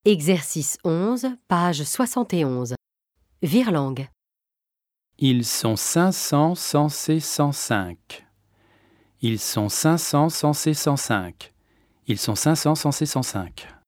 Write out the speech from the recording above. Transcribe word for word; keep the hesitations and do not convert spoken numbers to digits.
Exercice onze, page soixante et onze. Virlangue. Ils sont cinq cents censés cent cinq. Ils sont cinq cents censés cent cinq. Ils sont cinq cents censés cent cinq.